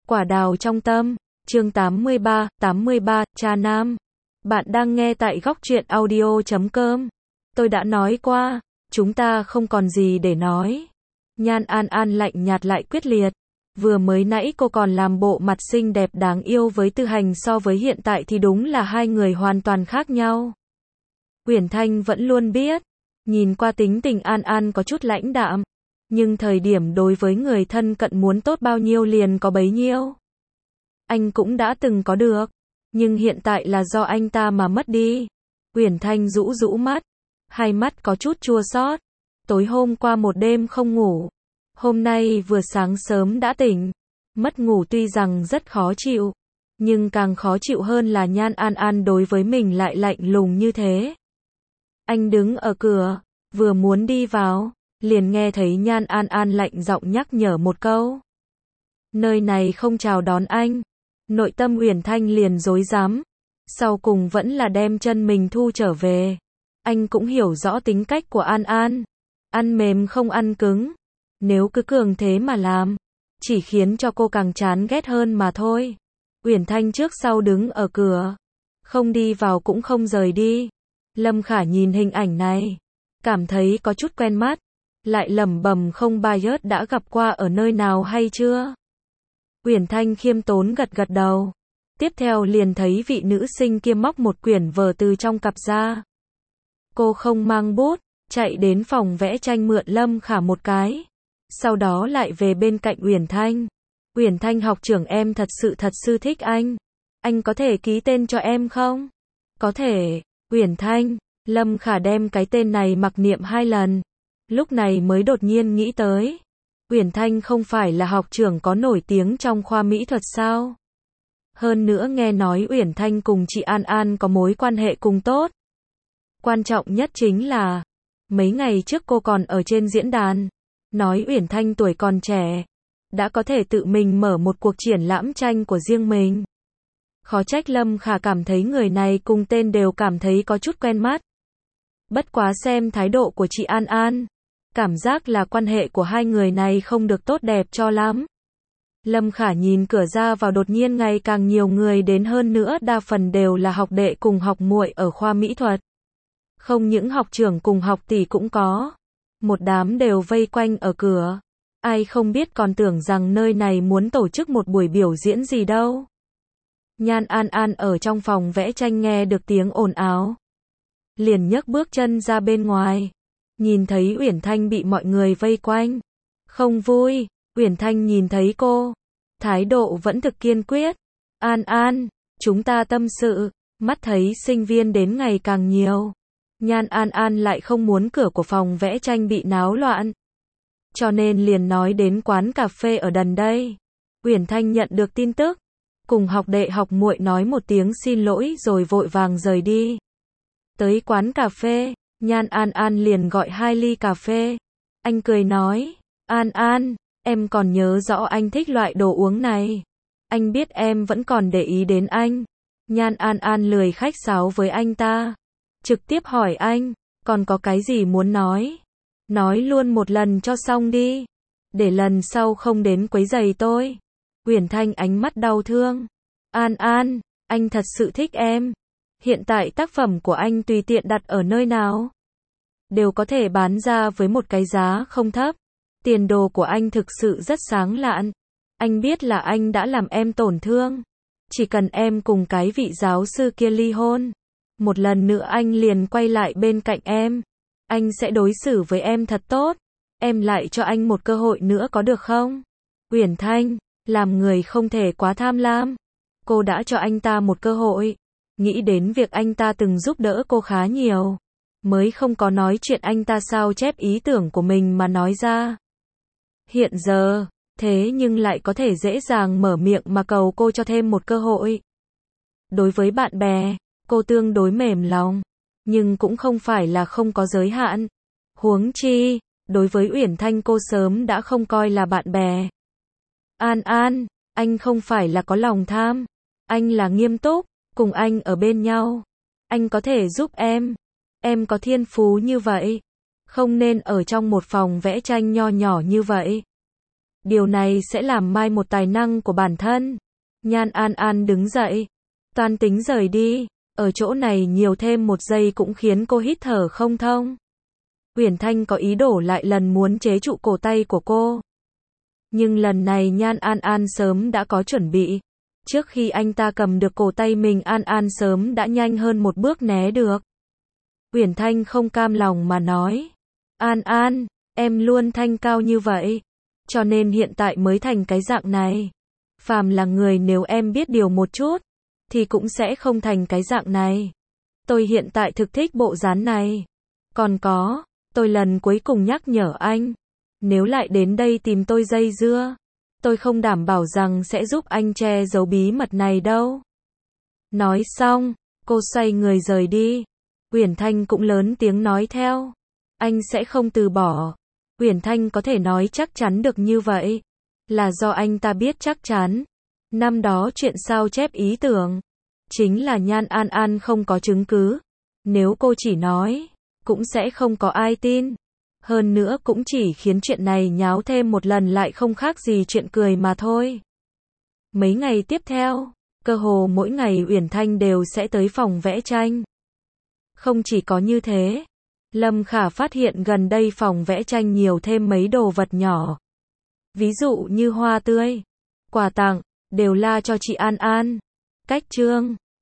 Quả đào trong tâm, chương 83, cha nam. Bạn đang nghe tại góc truyện audio.com. Tôi đã nói qua, chúng ta không còn gì để nói. Nhan An An lạnh nhạt lại quyết liệt. Vừa mới nãy cô còn làm bộ mặt xinh đẹp đáng yêu với Tư Hành, so với hiện tại thì đúng là hai người hoàn toàn khác nhau. Uyển Thanh vẫn luôn biết, nhìn qua tính tình An An có chút lãnh đạm, nhưng thời điểm đối với người thân cận muốn tốt bao nhiêu liền có bấy nhiêu. Anh cũng đã từng có được, nhưng hiện tại là do anh ta mà mất đi. Uyển Thanh rũ rũ mắt, hai mắt có chút chua xót. Tối hôm qua một đêm không ngủ, hôm nay vừa sáng sớm đã tỉnh. Mất ngủ tuy rằng rất khó chịu, nhưng càng khó chịu hơn là Nhan An An đối với mình lại lạnh lùng như thế. Anh đứng ở cửa, vừa muốn đi vào, liền nghe thấy Nhan An An lạnh giọng nhắc nhở một câu. Nơi này không chào đón anh. Nội tâm Uyển Thanh liền rối rắm, sau cùng vẫn là đem chân mình thu trở về. Anh cũng hiểu rõ tính cách của An An, ăn mềm không ăn cứng. Nếu cứ cường thế mà làm, chỉ khiến cho cô càng chán ghét hơn mà thôi. Uyển Thanh trước sau đứng ở cửa, không đi vào cũng không rời đi. Lâm Khả nhìn hình ảnh này, cảm thấy có chút quen mắt, lại lẩm bẩm không bias đã gặp qua ở nơi nào hay chưa. Uyển Thanh khiêm tốn gật gật đầu. Tiếp theo liền thấy vị nữ sinh kia móc một quyển vở từ trong cặp ra. Cô không mang bút, chạy đến phòng vẽ tranh mượn Lâm Khả một cái. Sau đó lại về bên cạnh Uyển Thanh. Uyển Thanh học trưởng, em thật sự thích anh. Anh có thể ký tên cho em không? Có thể. Uyển Thanh, Lâm Khả đem cái tên này mặc niệm 2 lần. Lúc này mới đột nhiên nghĩ tới. Uyển Thanh không phải là học trưởng có nổi tiếng trong khoa mỹ thuật sao? Hơn nữa nghe nói Uyển Thanh cùng chị An An có mối quan hệ cùng tốt. Quan trọng nhất chính là, mấy ngày trước cô còn ở trên diễn đàn, nói Uyển Thanh tuổi còn trẻ, đã có thể tự mình mở một cuộc triển lãm tranh của riêng mình. Khó trách Lâm Khả cảm thấy người này cùng tên đều cảm thấy có chút quen mắt. Bất quá xem thái độ của chị An An, cảm giác là quan hệ của hai người này không được tốt đẹp cho lắm. Lâm Khả nhìn cửa ra vào, đột nhiên ngày càng nhiều người đến, hơn nữa đa phần đều là học đệ cùng học muội ở khoa mỹ thuật. Không những học trưởng cùng học tỷ cũng có. Một đám đều vây quanh ở cửa. Ai không biết còn tưởng rằng nơi này muốn tổ chức một buổi biểu diễn gì đâu. Nhan An An ở trong phòng vẽ tranh nghe được tiếng ồn ào, liền nhấc bước chân ra bên ngoài. Nhìn thấy Uyển Thanh bị mọi người vây quanh, không vui. Uyển Thanh nhìn thấy cô, thái độ vẫn thực kiên quyết. An An, chúng ta tâm sự. Mắt thấy sinh viên đến ngày càng nhiều, Nhan An An lại không muốn cửa của phòng vẽ tranh bị náo loạn, cho nên liền nói đến quán cà phê ở gần đây. Uyển Thanh nhận được tin tức, cùng học đệ học muội nói một tiếng xin lỗi rồi vội vàng rời đi. Tới quán cà phê, Nhan An An liền gọi 2 ly cà phê. Anh cười nói, An An, em còn nhớ rõ anh thích loại đồ uống này. Anh biết em vẫn còn để ý đến anh. Nhan An An lười khách sáo với anh ta, trực tiếp hỏi anh, còn có cái gì muốn nói? Nói luôn một lần cho xong đi, để lần sau không đến quấy rầy tôi. Uyển Thanh ánh mắt đau thương. An An, anh thật sự thích em. Hiện tại tác phẩm của anh tùy tiện đặt ở nơi nào, đều có thể bán ra với một cái giá không thấp. Tiền đồ của anh thực sự rất sáng lạn. Anh biết là anh đã làm em tổn thương. Chỉ cần em cùng cái vị giáo sư kia ly hôn, một lần nữa anh liền quay lại bên cạnh em. Anh sẽ đối xử với em thật tốt. Em lại cho anh một cơ hội nữa có được không? Uyển Thanh, làm người không thể quá tham lam. Cô đã cho anh ta một cơ hội. Nghĩ đến việc anh ta từng giúp đỡ cô khá nhiều, mới không có nói chuyện anh ta sao chép ý tưởng của mình mà nói ra. Hiện giờ, thế nhưng lại có thể dễ dàng mở miệng mà cầu cô cho thêm một cơ hội. Đối với bạn bè, cô tương đối mềm lòng, nhưng cũng không phải là không có giới hạn. Huống chi, đối với Uyển Thanh cô sớm đã không coi là bạn bè. An An, anh không phải là có lòng tham, anh là nghiêm túc. Cùng anh ở bên nhau, anh có thể giúp em có thiên phú như vậy, không nên ở trong một phòng vẽ tranh nho nhỏ như vậy. Điều này sẽ làm mai một tài năng của bản thân. Nhan An An đứng dậy, toan tính rời đi. Ở chỗ này nhiều thêm một giây cũng khiến cô hít thở không thông. Uyển Thanh có ý đồ lại lần muốn chế trụ cổ tay của cô. Nhưng lần này Nhan An An sớm đã có chuẩn bị. Trước khi anh ta cầm được cổ tay mình, An An sớm đã nhanh hơn một bước né được. Uyển Thanh không cam lòng mà nói. An An, em luôn thanh cao như vậy. Cho nên hiện tại mới thành cái dạng này. Phàm là người nếu em biết điều một chút, thì cũng sẽ không thành cái dạng này. Tôi hiện tại thực thích bộ dáng này. Còn có, tôi lần cuối cùng nhắc nhở anh. Nếu lại đến đây tìm tôi dây dưa, tôi không đảm bảo rằng sẽ giúp anh che giấu bí mật này đâu. Nói xong, cô xoay người rời đi. Uyển Thanh cũng lớn tiếng nói theo. Anh sẽ không từ bỏ. Uyển Thanh có thể nói chắc chắn được như vậy, là do anh ta biết chắc chắn. Năm đó chuyện sao chép ý tưởng, chính là Nhan An An không có chứng cứ. Nếu cô chỉ nói, cũng sẽ không có ai tin. Hơn nữa cũng chỉ khiến chuyện này nháo thêm một lần lại không khác gì chuyện cười mà thôi. Mấy ngày tiếp theo, cơ hồ mỗi ngày Uyển Thanh đều sẽ tới phòng vẽ tranh. Không chỉ có như thế, Lâm Khả phát hiện gần đây phòng vẽ tranh nhiều thêm mấy đồ vật nhỏ. Ví dụ như hoa tươi, quà tặng, đều là cho chị An An. Cách chương